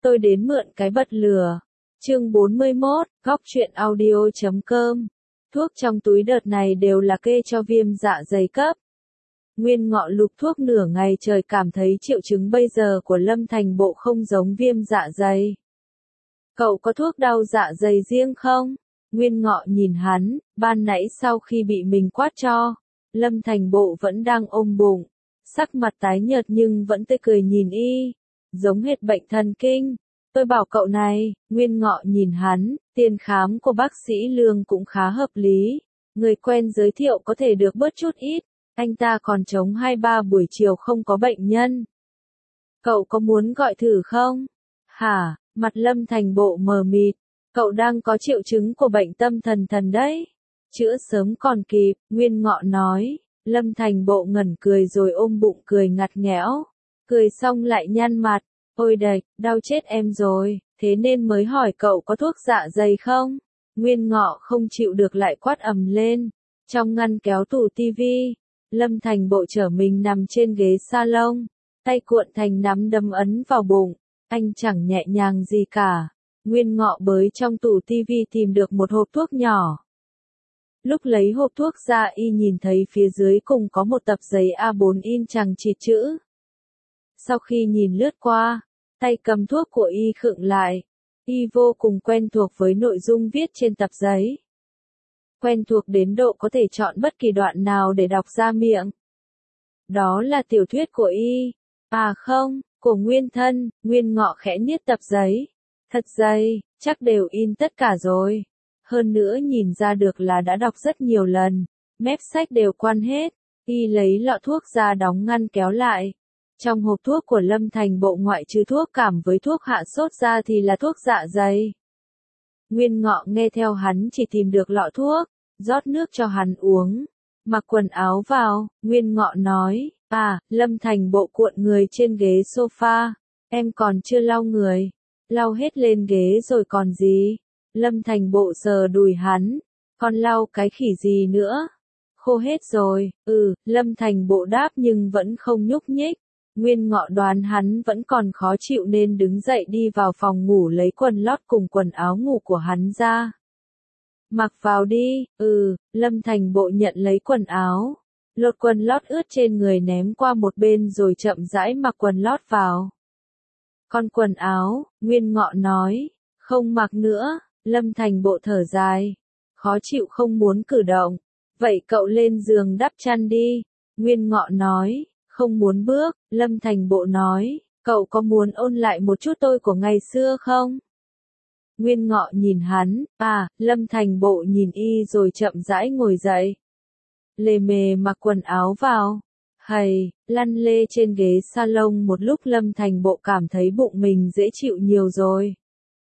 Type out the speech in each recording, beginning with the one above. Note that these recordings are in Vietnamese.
Tôi đến mượn cái bật lửa. Chương 41, góc truyện audio.com. Thuốc trong túi đợt này đều là kê cho viêm dạ dày cấp. Nguyên Ngọ lục thuốc nửa ngày trời cảm thấy triệu chứng bây giờ của Lâm Thành Bộ không giống viêm dạ dày. Cậu có thuốc đau dạ dày riêng không? Nguyên Ngọ nhìn hắn, ban nãy sau khi bị mình quát cho, Lâm Thành Bộ vẫn đang ôm bụng, sắc mặt tái nhợt nhưng vẫn tươi cười nhìn y, giống hệt bệnh thần kinh. Tôi bảo cậu này, Nguyên Ngọ nhìn hắn, tiền khám của bác sĩ Lương cũng khá hợp lý, người quen giới thiệu có thể được bớt chút ít, anh ta còn trống 2-3 buổi chiều không có bệnh nhân. Cậu có muốn gọi thử không? Hả, mặt Lâm Thành Bộ mờ mịt, cậu đang có triệu chứng của bệnh tâm thần đấy. Chữa sớm còn kịp, Nguyên Ngọ nói. Lâm Thành Bộ ngẩn cười rồi ôm bụng cười ngặt nghẽo, cười xong lại nhăn mặt. Ôi đạch, đau chết em rồi, thế nên mới hỏi cậu có thuốc dạ dày không? Nguyên Ngọ không chịu được lại quát ầm lên. Trong ngăn kéo tủ tivi, Lâm Thành Bộ trở mình nằm trên ghế salon, tay cuộn thành nắm đấm ấn vào bụng, anh chẳng nhẹ nhàng gì cả. Nguyên Ngọ bới trong tủ tivi tìm được một hộp thuốc nhỏ. Lúc lấy hộp thuốc ra y nhìn thấy phía dưới cùng có một tập giấy A4 in chằng chịt chữ. Sau khi nhìn lướt qua, tay cầm thuốc của y khựng lại. Y vô cùng quen thuộc với nội dung viết trên tập giấy. Quen thuộc đến độ có thể chọn bất kỳ đoạn nào để đọc ra miệng. Đó là tiểu thuyết của y. À không, của Nguyên Thân. Nguyên Ngọ khẽ niết tập giấy. Thật dày, chắc đều in tất cả rồi. Hơn nữa nhìn ra được là đã đọc rất nhiều lần. Mép sách đều quan hết. Y lấy lọ thuốc ra đóng ngăn kéo lại. Trong hộp thuốc của Lâm Thành Bộ ngoại trừ thuốc cảm với thuốc hạ sốt ra thì là thuốc dạ dày. Nguyên Ngọ nghe theo hắn chỉ tìm được lọ thuốc, rót nước cho hắn uống. Mặc quần áo vào, Nguyên Ngọ nói, Lâm Thành Bộ cuộn người trên ghế sofa, em còn chưa lau người, lau hết lên ghế rồi còn gì. Lâm Thành Bộ sờ đùi hắn, còn lau cái khỉ gì nữa, khô hết rồi. Lâm Thành Bộ đáp nhưng vẫn không nhúc nhích. Nguyên Ngọ đoán hắn vẫn còn khó chịu nên đứng dậy đi vào phòng ngủ lấy quần lót cùng quần áo ngủ của hắn ra. Mặc vào đi. Lâm Thành Bộ nhận lấy quần áo, lột quần lót ướt trên người ném qua một bên rồi chậm rãi mặc quần lót vào. Còn quần áo, Nguyên Ngọ nói, không mặc nữa. Lâm Thành Bộ thở dài, khó chịu không muốn cử động. Vậy cậu lên giường đắp chăn đi. Nguyên Ngọ nói. Không muốn bước. Lâm Thành Bộ nói, cậu có muốn ôn lại một chút tôi của ngày xưa không? Nguyên Ngọ nhìn hắn, Lâm Thành Bộ nhìn y rồi chậm rãi ngồi dậy. Lề mề mặc quần áo vào. Lăn lê trên ghế salon một lúc Lâm Thành Bộ cảm thấy bụng mình dễ chịu nhiều rồi.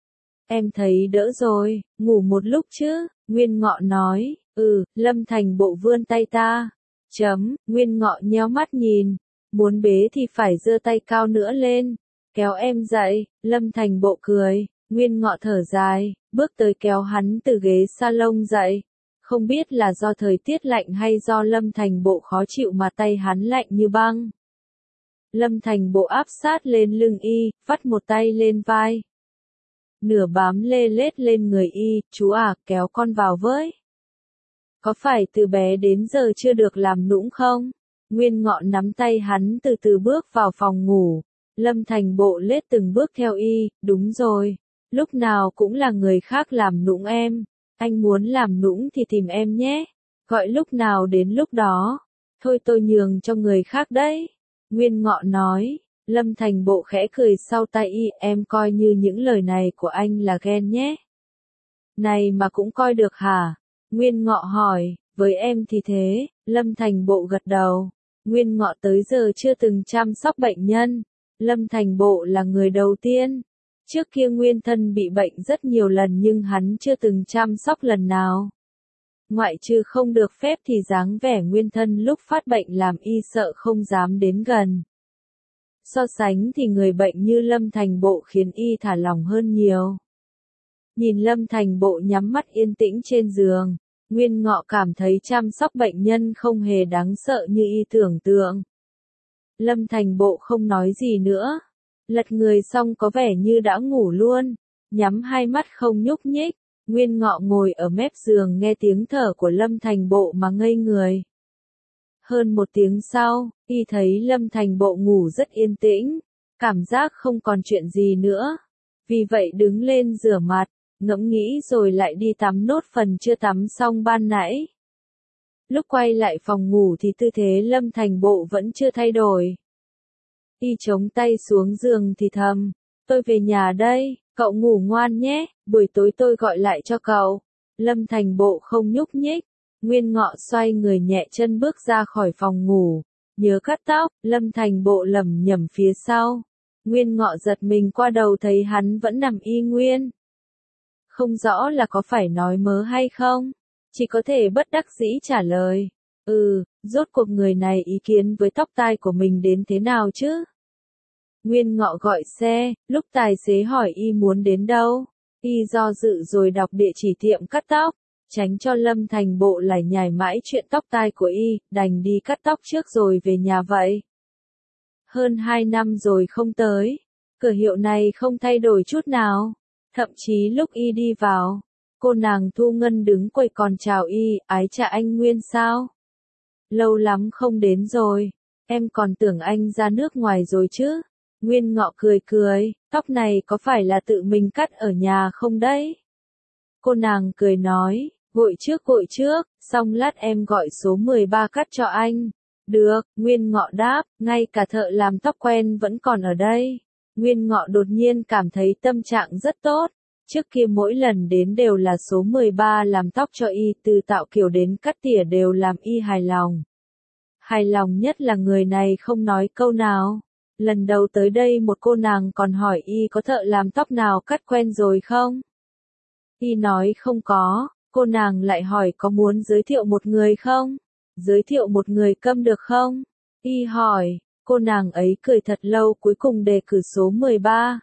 Em thấy đỡ rồi, ngủ một lúc chứ? Nguyên Ngọ nói, Lâm Thành Bộ vươn tay ta. Nguyên Ngọ nhéo mắt nhìn, muốn bế thì phải giơ tay cao nữa lên, kéo em dậy. Lâm Thành Bộ cười. Nguyên Ngọ thở dài, bước tới kéo hắn từ ghế salon dậy. Không biết là do thời tiết lạnh hay do Lâm Thành Bộ khó chịu mà tay hắn lạnh như băng. Lâm Thành Bộ áp sát lên lưng y, vắt một tay lên vai, nửa bám lê lết lên người y. Chú kéo con vào với. Có phải từ bé đến giờ chưa được làm nũng không? Nguyên Ngọ nắm tay hắn từ từ bước vào phòng ngủ. Lâm Thành Bộ lết từng bước theo y. Đúng rồi, lúc nào cũng là người khác làm nũng em. Anh muốn làm nũng thì tìm em nhé. Gọi lúc nào đến lúc đó. Thôi tôi nhường cho người khác đấy. Nguyên Ngọ nói. Lâm Thành Bộ khẽ cười sau tay y. Em coi như những lời này của anh là ghen nhé. Này mà cũng coi được hả? Nguyên Ngọ hỏi. Với em thì thế. Lâm Thành Bộ gật đầu. Nguyên Ngọ tới giờ chưa từng chăm sóc bệnh nhân. Lâm Thành Bộ là người đầu tiên. Trước kia Nguyên Thân bị bệnh rất nhiều lần nhưng hắn chưa từng chăm sóc lần nào. Ngoại trừ không được phép thì dáng vẻ Nguyên Thân lúc phát bệnh làm y sợ không dám đến gần. So sánh thì người bệnh như Lâm Thành Bộ khiến y thả lỏng hơn nhiều. Nhìn Lâm Thành Bộ nhắm mắt yên tĩnh trên giường, Nguyên Ngọ cảm thấy chăm sóc bệnh nhân không hề đáng sợ như y tưởng tượng. Lâm Thành Bộ không nói gì nữa. Lật người xong có vẻ như đã ngủ luôn, nhắm hai mắt không nhúc nhích. Nguyên Ngọ ngồi ở mép giường nghe tiếng thở của Lâm Thành Bộ mà ngây người. Hơn một tiếng sau, y thấy Lâm Thành Bộ ngủ rất yên tĩnh, cảm giác không còn chuyện gì nữa. Vì vậy đứng lên rửa mặt, ngẫm nghĩ rồi lại đi tắm nốt phần chưa tắm xong ban nãy. Lúc quay lại phòng ngủ thì tư thế Lâm Thành Bộ vẫn chưa thay đổi. Y chống tay xuống giường thì thầm, tôi về nhà đây, cậu ngủ ngoan nhé, buổi tối tôi gọi lại cho cậu. Lâm Thành Bộ không nhúc nhích. Nguyên Ngọ xoay người nhẹ chân bước ra khỏi phòng ngủ, nhớ cắt tóc. Lâm Thành Bộ lẩm nhẩm phía sau. Nguyên Ngọ giật mình qua đầu thấy hắn vẫn nằm y nguyên. Không rõ là có phải nói mớ hay không, chỉ có thể bất đắc dĩ trả lời. Rốt cuộc người này ý kiến với tóc tai của mình đến thế nào chứ? Nguyên Ngọ gọi xe, lúc tài xế hỏi y muốn đến đâu, y do dự rồi đọc địa chỉ tiệm cắt tóc, tránh cho Lâm Thành Bộ lại nhải mãi chuyện tóc tai của y, đành đi cắt tóc trước rồi về nhà vậy. Hơn 2 năm rồi không tới, cửa hiệu này không thay đổi chút nào, thậm chí lúc y đi vào, cô nàng Thu Ngân đứng quầy còn chào y, ái chà anh Nguyên sao? Lâu lắm không đến rồi, em còn tưởng anh ra nước ngoài rồi chứ. Nguyên Ngọ cười cười, tóc này có phải là tự mình cắt ở nhà không đấy? Cô nàng cười nói, gội trước, xong lát em gọi số 13 cắt cho anh. Được, Nguyên Ngọ đáp, ngay cả thợ làm tóc quen vẫn còn ở đây. Nguyên Ngọ đột nhiên cảm thấy tâm trạng rất tốt. Trước kia mỗi lần đến đều là số 13 làm tóc cho y, từ tạo kiểu đến cắt tỉa đều làm y hài lòng. Hài lòng nhất là người này không nói câu nào. Lần đầu tới đây một cô nàng còn hỏi y có thợ làm tóc nào cắt quen rồi không? Y nói không có, cô nàng lại hỏi có muốn giới thiệu một người không? Giới thiệu một người câm được không? Y hỏi, cô nàng ấy cười thật lâu cuối cùng đề cử số 13.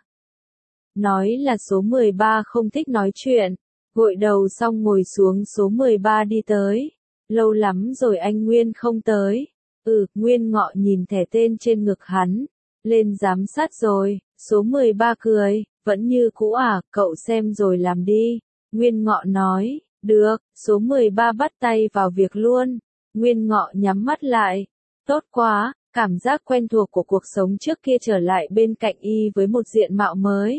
Nói là số 13 không thích nói chuyện, gội đầu xong ngồi xuống số 13 đi tới. Lâu lắm rồi anh Nguyên không tới. Nguyên Ngọ nhìn thẻ tên trên ngực hắn. Lên giám sát rồi, số 13 cười, vẫn như cũ à, cậu xem rồi làm đi. Nguyên Ngọ nói, được, số 13 bắt tay vào việc luôn. Nguyên Ngọ nhắm mắt lại, tốt quá, cảm giác quen thuộc của cuộc sống trước kia trở lại bên cạnh y với một diện mạo mới.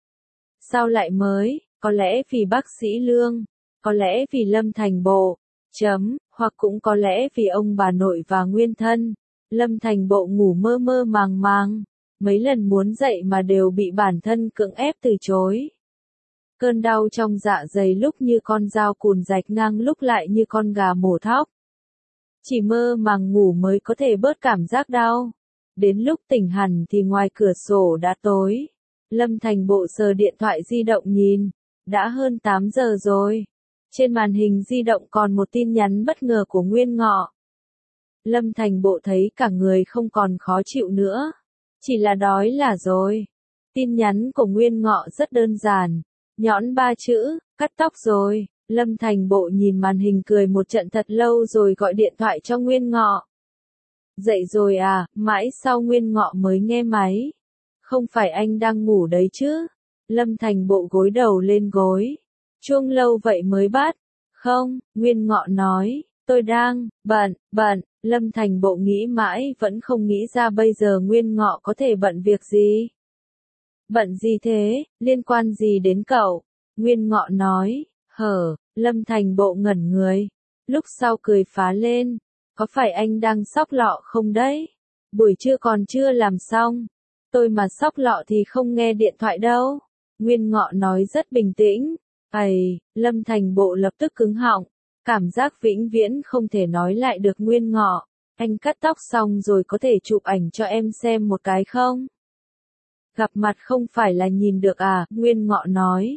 Sao lại mới, có lẽ vì bác sĩ Lương, có lẽ vì Lâm Thành Bộ, hoặc cũng có lẽ vì ông bà nội và nguyên thân. Lâm Thành Bộ ngủ mơ mơ màng màng, mấy lần muốn dậy mà đều bị bản thân cưỡng ép từ chối. Cơn đau trong dạ dày lúc như con dao cùn rạch ngang lúc lại như con gà mổ thóc. Chỉ mơ màng ngủ mới có thể bớt cảm giác đau. Đến lúc tỉnh hẳn thì ngoài cửa sổ đã tối. Lâm Thành Bộ sờ điện thoại di động nhìn, đã hơn 8 giờ rồi. Trên màn hình di động còn một tin nhắn bất ngờ của Nguyên Ngọ. Lâm Thành Bộ thấy cả người không còn khó chịu nữa. Chỉ là đói là rồi. Tin nhắn của Nguyên Ngọ rất đơn giản. Nhõn 3 chữ, cắt tóc rồi. Lâm Thành Bộ nhìn màn hình cười một trận thật lâu rồi gọi điện thoại cho Nguyên Ngọ. Dậy rồi à, mãi sau Nguyên Ngọ mới nghe máy. Không phải anh đang ngủ đấy chứ? Lâm Thành Bộ gối đầu lên gối. Chuông lâu vậy mới bắt. Không, Nguyên Ngọ nói, tôi đang, bận. Lâm Thành Bộ nghĩ mãi vẫn không nghĩ ra bây giờ Nguyên Ngọ có thể bận việc gì. Bận gì thế, liên quan gì đến cậu? Nguyên Ngọ nói, Lâm Thành Bộ ngẩn người. Lúc sau cười phá lên, có phải anh đang xóc lọ không đấy? Buổi trưa còn chưa làm xong. Tôi mà xóc lọ thì không nghe điện thoại đâu. Nguyên Ngọ nói rất bình tĩnh. Lâm Thành Bộ lập tức cứng họng. Cảm giác vĩnh viễn không thể nói lại được Nguyên Ngọ. Anh cắt tóc xong rồi có thể chụp ảnh cho em xem một cái không? Gặp mặt không phải là nhìn được à, Nguyên Ngọ nói.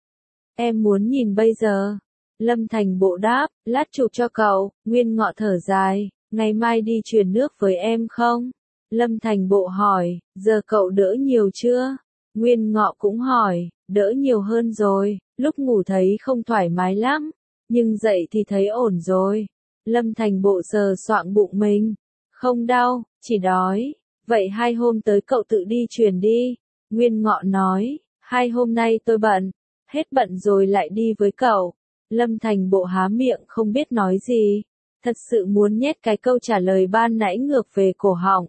Em muốn nhìn bây giờ. Lâm Thành Bộ đáp, lát chụp cho cậu. Nguyên Ngọ thở dài, ngày mai đi truyền nước với em không? Lâm Thành Bộ hỏi, giờ cậu đỡ nhiều chưa? Nguyên Ngọ cũng hỏi, đỡ nhiều hơn rồi, lúc ngủ thấy không thoải mái lắm, nhưng dậy thì thấy ổn rồi. Lâm Thành Bộ sờ soạng bụng mình, không đau, chỉ đói. Vậy 2 hôm tới cậu tự đi truyền đi. Nguyên Ngọ nói, 2 hôm nay tôi bận, hết bận rồi lại đi với cậu. Lâm Thành Bộ há miệng không biết nói gì, thật sự muốn nhét cái câu trả lời ban nãy ngược về cổ họng.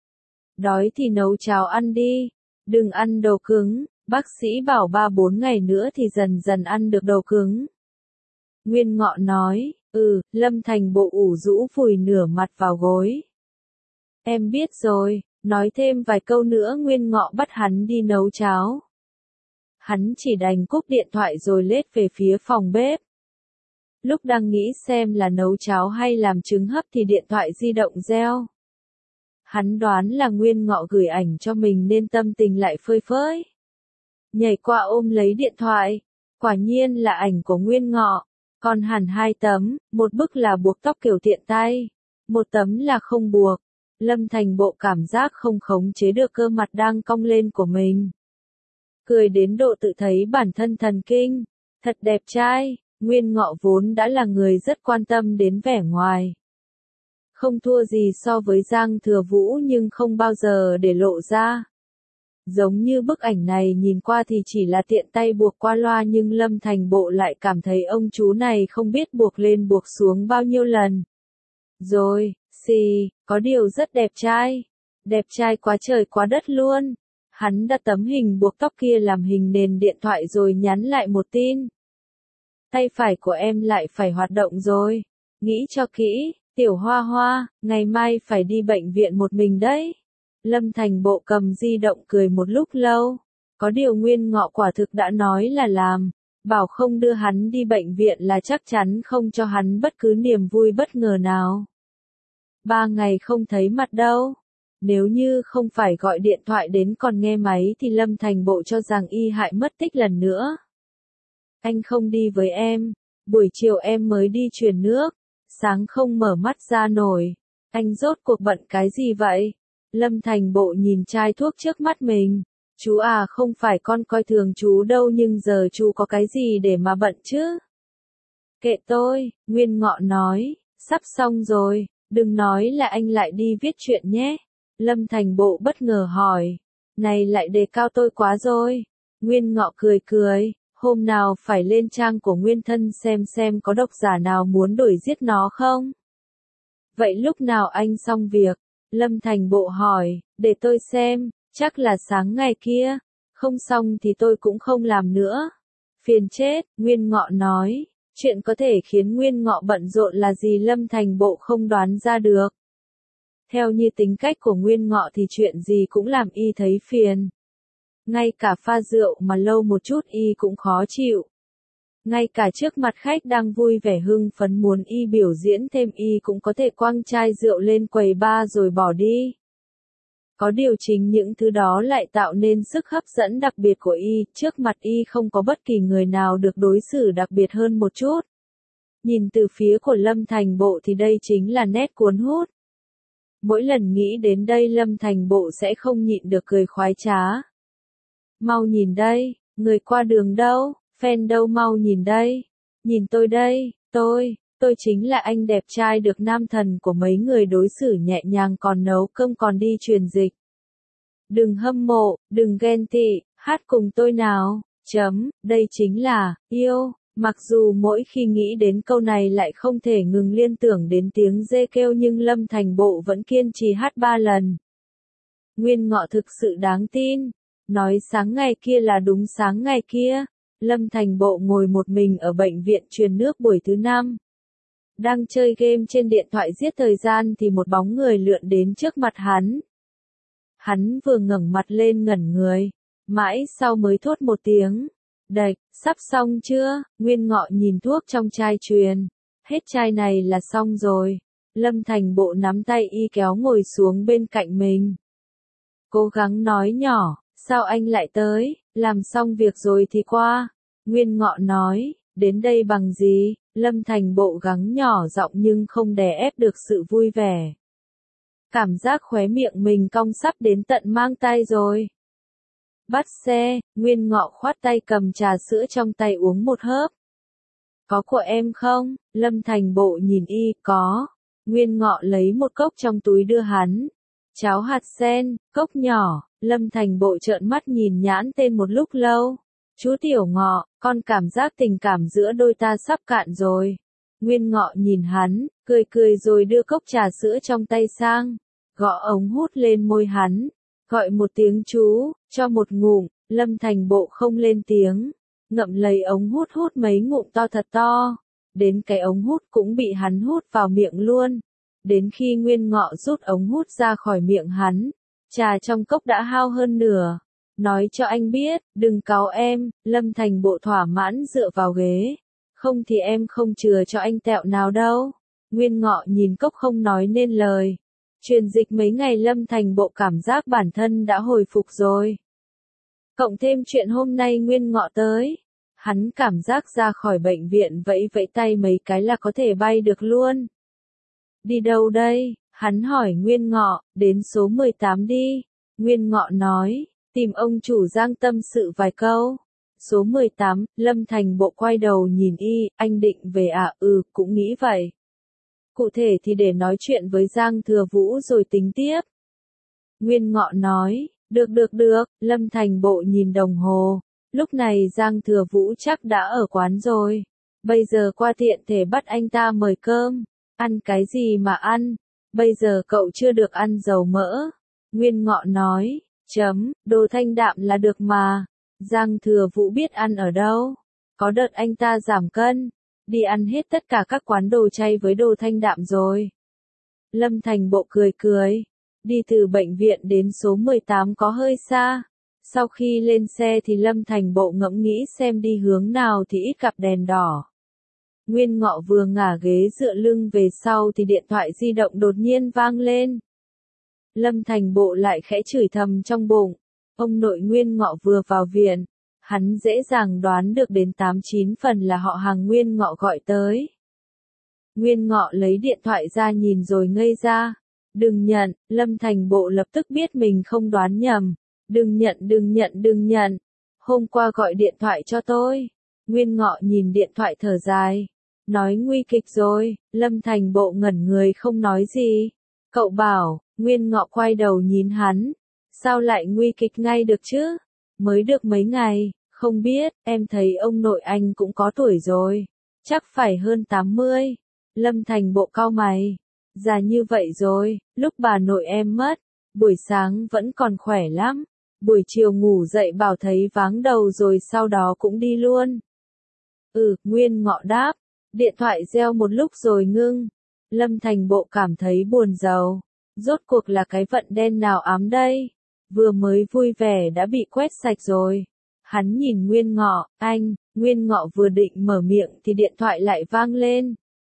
Đói thì nấu cháo ăn đi, đừng ăn đồ cứng, bác sĩ bảo 3-4 ngày nữa thì dần dần ăn được đồ cứng. Nguyên Ngọ nói, Lâm Thành Bộ ủ rũ vùi nửa mặt vào gối. Em biết rồi, nói thêm vài câu nữa Nguyên Ngọ bắt hắn đi nấu cháo. Hắn chỉ đành cúp điện thoại rồi lết về phía phòng bếp. Lúc đang nghĩ xem là nấu cháo hay làm trứng hấp thì điện thoại di động reo. Hắn đoán là Nguyên Ngọ gửi ảnh cho mình nên tâm tình lại phơi phới. Nhảy qua ôm lấy điện thoại, quả nhiên là ảnh của Nguyên Ngọ, còn hẳn 2 tấm, một bức là buộc tóc kiểu tiện tay, một tấm là không buộc. Lâm Thành Bộ cảm giác không khống chế được cơ mặt đang cong lên của mình. Cười đến độ tự thấy bản thân thần kinh, thật đẹp trai. Nguyên Ngọ vốn đã là người rất quan tâm đến vẻ ngoài. Không thua gì so với Giang Thừa Vũ nhưng không bao giờ để lộ ra. Giống như bức ảnh này nhìn qua thì chỉ là tiện tay buộc qua loa nhưng Lâm Thành Bộ lại cảm thấy ông chú này không biết buộc lên buộc xuống bao nhiêu lần. Rồi, có điều rất đẹp trai. Đẹp trai quá trời quá đất luôn. Hắn đặt tấm hình buộc tóc kia làm hình nền điện thoại rồi nhắn lại một tin. Tay phải của em lại phải hoạt động rồi. Nghĩ cho kỹ, Tiểu Hoa Hoa, ngày mai phải đi bệnh viện một mình đấy. Lâm Thành Bộ cầm di động cười một lúc lâu. Có điều Nguyên Ngọ quả thực đã nói là làm. Bảo không đưa hắn đi bệnh viện là chắc chắn không cho hắn bất cứ niềm vui bất ngờ nào. 3 ngày không thấy mặt đâu. Nếu như không phải gọi điện thoại đến còn nghe máy thì Lâm Thành Bộ cho rằng y hại mất tích lần nữa. Anh không đi với em, buổi chiều em mới đi truyền nước, sáng không mở mắt ra nổi. Anh rốt cuộc bận cái gì vậy? Lâm Thành Bộ nhìn chai thuốc trước mắt mình. Chú à, không phải con coi thường chú đâu nhưng giờ chú có cái gì để mà bận chứ? Kệ tôi, Nguyên Ngọ nói, sắp xong rồi, đừng nói là anh lại đi viết truyện nhé. Lâm Thành Bộ bất ngờ hỏi, này lại đề cao tôi quá rồi. Nguyên Ngọ cười cười, hôm nào phải lên trang của Nguyên Thân xem có độc giả nào muốn đuổi giết nó không? Vậy lúc nào anh xong việc? Lâm Thành Bộ hỏi, để tôi xem, chắc là sáng ngày kia, không xong thì tôi cũng không làm nữa. Phiền chết, Nguyên Ngọ nói, chuyện có thể khiến Nguyên Ngọ bận rộn là gì Lâm Thành Bộ không đoán ra được. Theo như tính cách của Nguyên Ngọ thì chuyện gì cũng làm y thấy phiền. Ngay cả pha rượu mà lâu một chút y cũng khó chịu. Ngay cả trước mặt khách đang vui vẻ hưng phấn muốn y biểu diễn thêm y cũng có thể quăng chai rượu lên quầy bar rồi bỏ đi. Có điều chính những thứ đó lại tạo nên sức hấp dẫn đặc biệt của y, trước mặt y không có bất kỳ người nào được đối xử đặc biệt hơn một chút. Nhìn từ phía của Lâm Thành Bộ thì đây chính là nét cuốn hút. Mỗi lần nghĩ đến đây Lâm Thành Bộ sẽ không nhịn được cười khoái trá. Mau nhìn đây, người qua đường đâu, fan đâu mau nhìn đây. Nhìn tôi đây, tôi chính là anh đẹp trai được nam thần của mấy người đối xử nhẹ nhàng còn nấu cơm còn đi truyền dịch. Đừng hâm mộ, đừng ghen tị, hát cùng tôi nào, đây chính là, yêu. Mặc dù mỗi khi nghĩ đến câu này lại không thể ngừng liên tưởng đến tiếng dê kêu nhưng Lâm Thành Bộ vẫn kiên trì hát 3 lần. Nguyên Ngọ thực sự đáng tin. Nói sáng ngày kia là đúng sáng ngày kia. Lâm Thành Bộ ngồi một mình ở bệnh viện truyền nước buổi thứ 5. Đang chơi game trên điện thoại giết thời gian thì một bóng người lượn đến trước mặt hắn. Hắn vừa ngẩng mặt lên ngẩn người. Mãi sau mới thốt một tiếng. Đạch, sắp xong chưa? Nguyên Ngọ nhìn thuốc trong chai truyền. Hết chai này là xong rồi. Lâm Thành Bộ nắm tay y kéo ngồi xuống bên cạnh mình. Cố gắng nói nhỏ, sao anh lại tới, làm xong việc rồi thì qua. Nguyên Ngọ nói, đến đây bằng gì? Lâm Thành Bộ gắng nhỏ giọng nhưng không đè ép được sự vui vẻ. Cảm giác khóe miệng mình cong sắp đến tận mang tay rồi. Bắt xe, Nguyên Ngọ khoát tay cầm trà sữa trong tay uống một hớp. Có của em không? Lâm Thành Bộ nhìn y, có. Nguyên Ngọ lấy một cốc trong túi đưa hắn. Cháo hạt sen, cốc nhỏ, Lâm Thành Bộ trợn mắt nhìn nhãn tên một lúc lâu. Chú Tiểu Ngọ, con cảm giác tình cảm giữa đôi ta sắp cạn rồi. Nguyên Ngọ nhìn hắn, cười cười rồi đưa cốc trà sữa trong tay sang, gõ ống hút lên môi hắn, gọi một tiếng chú, cho một ngụm. Lâm Thành Bộ không lên tiếng, ngậm lấy ống hút hút mấy ngụm to thật to, đến cái ống hút cũng bị hắn hút vào miệng luôn. Đến khi Nguyên Ngọ rút ống hút ra khỏi miệng hắn, trà trong cốc đã hao hơn nửa. Nói cho anh biết, đừng cáu em. Lâm Thành Bộ thỏa mãn dựa vào ghế. Không thì em không chừa cho anh tẹo nào đâu. Nguyên Ngọ nhìn cốc không nói nên lời. Truyền dịch mấy ngày Lâm Thành Bộ cảm giác bản thân đã hồi phục rồi. Cộng thêm chuyện hôm nay Nguyên Ngọ tới. Hắn cảm giác ra khỏi bệnh viện vẫy vẫy tay mấy cái là có thể bay được luôn. Đi đâu đây? Hắn hỏi Nguyên Ngọ, đến số 18 đi. Nguyên Ngọ nói, tìm ông chủ Giang tâm sự vài câu. Số 18, Lâm Thành Bộ quay đầu nhìn y, anh định về à? Ừ, cũng nghĩ vậy. Cụ thể thì để nói chuyện với Giang Thừa Vũ rồi tính tiếp. Nguyên Ngọ nói, được, Lâm Thành Bộ nhìn đồng hồ. Lúc này Giang Thừa Vũ chắc đã ở quán rồi. Bây giờ qua tiện thể bắt anh ta mời cơm. Ăn cái gì mà ăn? Bây giờ cậu chưa được ăn dầu mỡ. Nguyên Ngọ nói, đồ thanh đạm là được mà. Giang Thừa Vũ biết ăn ở đâu. Có đợt anh ta giảm cân. Đi ăn hết tất cả các quán đồ chay với đồ thanh đạm rồi. Lâm Thành Bộ cười. Đi từ bệnh viện đến số 18 có hơi xa. Sau khi lên xe thì Lâm Thành Bộ ngẫm nghĩ xem đi hướng nào thì ít gặp đèn đỏ. Nguyên Ngọ vừa ngả ghế dựa lưng về sau thì điện thoại di động đột nhiên vang lên. Lâm Thành Bộ lại khẽ chửi thầm trong bụng. Ông nội Nguyên Ngọ vừa vào viện. Hắn dễ dàng đoán được đến 8-9 phần là họ hàng Nguyên Ngọ gọi tới. Nguyên Ngọ lấy điện thoại ra nhìn rồi ngây ra. Đừng nhận, Lâm Thành Bộ lập tức biết mình không đoán nhầm. Đừng nhận. Hôm qua gọi điện thoại cho tôi. Nguyên Ngọ nhìn điện thoại thở dài. Nói nguy kịch rồi. Lâm Thành Bộ ngẩn người không nói gì. Cậu bảo. Nguyên Ngọ quay đầu nhìn hắn. Sao lại nguy kịch ngay được chứ? Mới được mấy ngày. Không biết, em thấy ông nội anh cũng có tuổi rồi. Chắc phải hơn 80. Lâm Thành Bộ cau mày. Già như vậy rồi, lúc bà nội em mất. Buổi sáng vẫn còn khỏe lắm. Buổi chiều ngủ dậy bảo thấy váng đầu rồi sau đó cũng đi luôn. Nguyên Ngọ đáp. Điện thoại reo một lúc rồi ngưng. Lâm Thành Bộ cảm thấy buồn rầu. Rốt cuộc là cái vận đen nào ám đây? Vừa mới vui vẻ đã bị quét sạch rồi. Hắn nhìn Nguyên Ngọ, Nguyên Ngọ vừa định mở miệng thì điện thoại lại vang lên.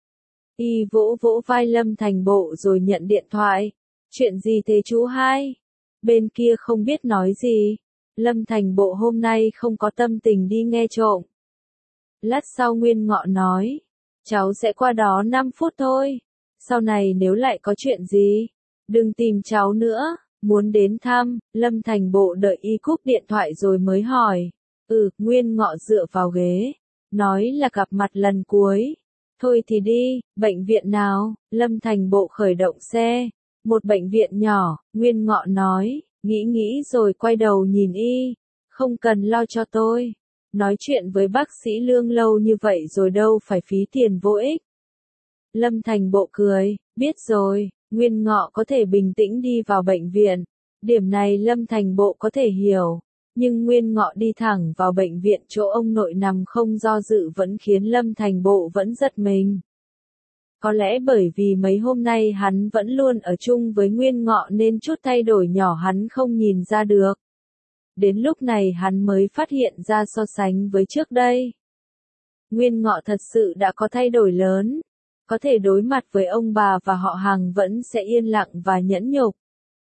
Y vỗ vai Lâm Thành Bộ rồi nhận điện thoại. Chuyện gì thế chú hai? Bên kia không biết nói gì. Lâm Thành Bộ hôm nay không có tâm tình đi nghe trộm. Lát sau Nguyên Ngọ nói. Cháu sẽ qua đó 5 phút thôi. Sau này nếu lại có chuyện gì, đừng tìm cháu nữa. Muốn đến thăm. Lâm Thành Bộ đợi y cúp điện thoại rồi mới hỏi. Nguyên Ngọ dựa vào ghế. Nói là gặp mặt lần cuối. Thôi thì đi. Bệnh viện nào? Lâm Thành Bộ khởi động xe. Một bệnh viện nhỏ. Nguyên Ngọ nói. Nghĩ rồi quay đầu nhìn y. Không cần lo cho tôi. Nói chuyện với bác sĩ Lương lâu như vậy rồi đâu phải phí tiền vô ích. Lâm Thành Bộ cười. Biết rồi. Nguyên Ngọ có thể bình tĩnh đi vào bệnh viện. Điểm này Lâm Thành Bộ có thể hiểu. Nhưng Nguyên Ngọ đi thẳng vào bệnh viện chỗ ông nội nằm không do dự vẫn khiến Lâm Thành Bộ vẫn giật mình. Có lẽ bởi vì mấy hôm nay hắn vẫn luôn ở chung với Nguyên Ngọ nên chút thay đổi nhỏ hắn không nhìn ra được. Đến lúc này hắn mới phát hiện ra so sánh với trước đây. Nguyên Ngọ thật sự đã có thay đổi lớn. Có thể đối mặt với ông bà và họ hàng vẫn sẽ yên lặng và nhẫn nhục.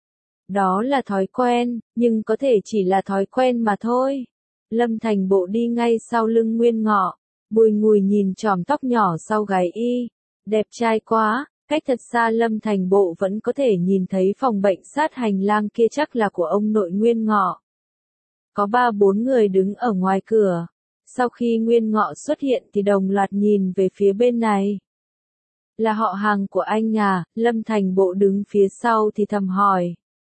Đó là thói quen, nhưng có thể chỉ là thói quen mà thôi. Lâm Thành Bộ đi ngay sau lưng Nguyên Ngọ, bùi ngùi nhìn chòm tóc nhỏ sau gáy y. Đẹp trai quá, cách thật xa Lâm Thành Bộ vẫn có thể nhìn thấy phòng bệnh sát hành lang kia chắc là của ông nội Nguyên Ngọ. Có 3-4 người đứng ở ngoài cửa. Sau khi Nguyên Ngọ xuất hiện thì đồng loạt nhìn về phía bên này. Là họ hàng của anh à? Lâm Thành Bộ đứng phía sau thì thầm hỏi.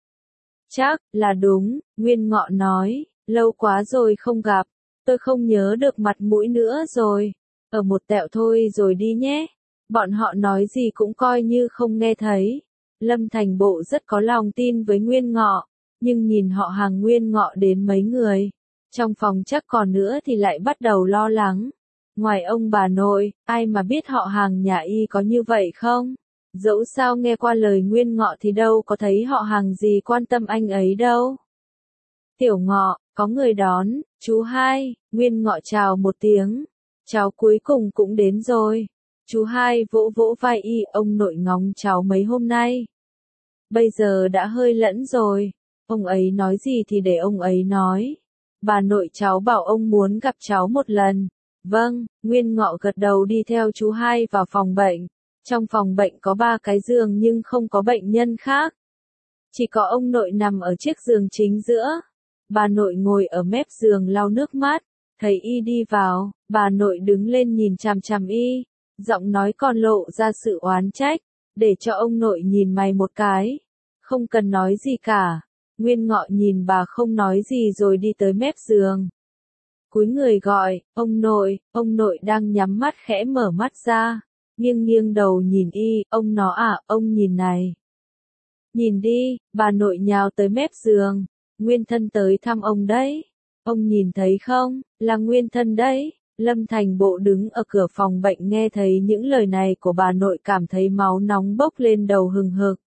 Chắc là đúng, Nguyên Ngọ nói, lâu quá rồi không gặp, tôi không nhớ được mặt mũi nữa rồi, ở một tẹo thôi rồi đi nhé. Bọn họ nói gì cũng coi như không nghe thấy. Lâm Thành Bộ rất có lòng tin với Nguyên Ngọ, nhưng nhìn họ hàng Nguyên Ngọ đến mấy người, trong phòng chắc còn nữa thì lại bắt đầu lo lắng. Ngoài ông bà nội, ai mà biết họ hàng nhà y có như vậy không? Dẫu sao nghe qua lời Nguyên Ngọ thì đâu có thấy họ hàng gì quan tâm anh ấy đâu. Tiểu Ngọ, có người đón, chú hai, Nguyên Ngọ chào một tiếng. Cháu cuối cùng cũng đến rồi. Chú hai vỗ vỗ vai y, ông nội ngóng cháu mấy hôm nay. Bây giờ đã hơi lẫn rồi, ông ấy nói gì thì để ông ấy nói. Bà nội cháu bảo ông muốn gặp cháu một lần. Vâng, Nguyên Ngọ gật đầu đi theo chú hai vào phòng bệnh. Trong phòng bệnh có 3 cái giường nhưng không có bệnh nhân khác. Chỉ có ông nội nằm ở chiếc giường chính giữa. Bà nội ngồi ở mép giường lau nước mắt. Thấy y đi vào, bà nội đứng lên nhìn chằm chằm y. Giọng nói còn lộ ra sự oán trách. Để cho ông nội nhìn mày một cái. Không cần nói gì cả. Nguyên Ngọ nhìn bà không nói gì rồi đi tới mép giường. Cúi người gọi, ông nội đang nhắm mắt khẽ mở mắt ra. Nghiêng nghiêng đầu nhìn y, ông nó à, ông nhìn này. Nhìn đi, bà nội nhào tới mép giường. Nguyên Thân tới thăm ông đấy. Ông nhìn thấy không, là Nguyên Thân đấy. Lâm Thành Bộ đứng ở cửa phòng bệnh nghe thấy những lời này của bà nội cảm thấy máu nóng bốc lên đầu hừng hực.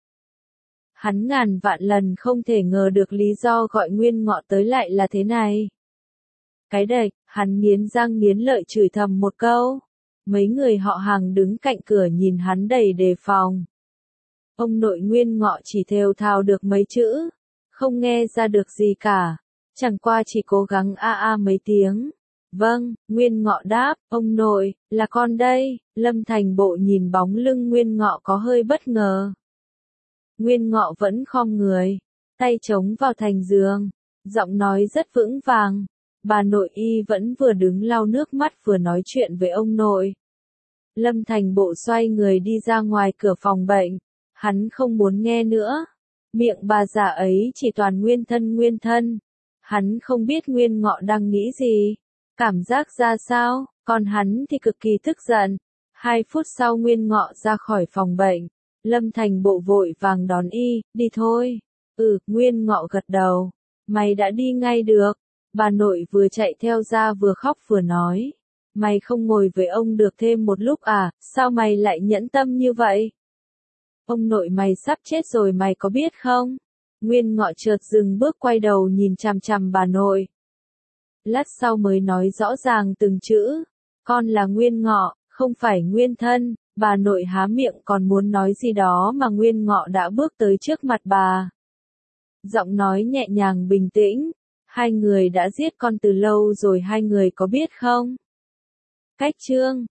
Hắn ngàn vạn lần không thể ngờ được lý do gọi Nguyên Ngọ tới lại là thế này. Cái đệch, hắn nghiến răng nghiến lợi chửi thầm một câu. Mấy người họ hàng đứng cạnh cửa nhìn hắn đầy đề phòng. Ông nội Nguyên Ngọ chỉ thều thào được mấy chữ, không nghe ra được gì cả, chẳng qua chỉ cố gắng a a mấy tiếng. Vâng, Nguyên Ngọ đáp, ông nội, là con đây. Lâm Thành Bộ nhìn bóng lưng Nguyên Ngọ có hơi bất ngờ. Nguyên Ngọ vẫn khom người, tay chống vào thành giường, giọng nói rất vững vàng. Bà nội y vẫn vừa đứng lau nước mắt vừa nói chuyện với ông nội. Lâm Thành Bộ xoay người đi ra ngoài cửa phòng bệnh. Hắn không muốn nghe nữa. Miệng bà già ấy chỉ toàn Nguyên Thân. Hắn không biết Nguyên Ngọ đang nghĩ gì, cảm giác ra sao, còn hắn thì cực kỳ tức giận. 2 phút sau Nguyên Ngọ ra khỏi phòng bệnh. Lâm Thành Bộ vội vàng đón y, đi thôi. Nguyên Ngọ gật đầu. Mày đã đi ngay được. Bà nội vừa chạy theo ra vừa khóc vừa nói. Mày không ngồi với ông được thêm một lúc à, sao mày lại nhẫn tâm như vậy? Ông nội mày sắp chết rồi mày có biết không? Nguyên Ngọ chợt dừng bước quay đầu nhìn chằm chằm bà nội. Lát sau mới nói rõ ràng từng chữ. Con là Nguyên Ngọ, không phải Nguyên Thân. Bà nội há miệng còn muốn nói gì đó mà Nguyên Ngọ đã bước tới trước mặt bà. Giọng nói nhẹ nhàng bình tĩnh. Hai người đã giết con từ lâu rồi hai người có biết không? Cách chương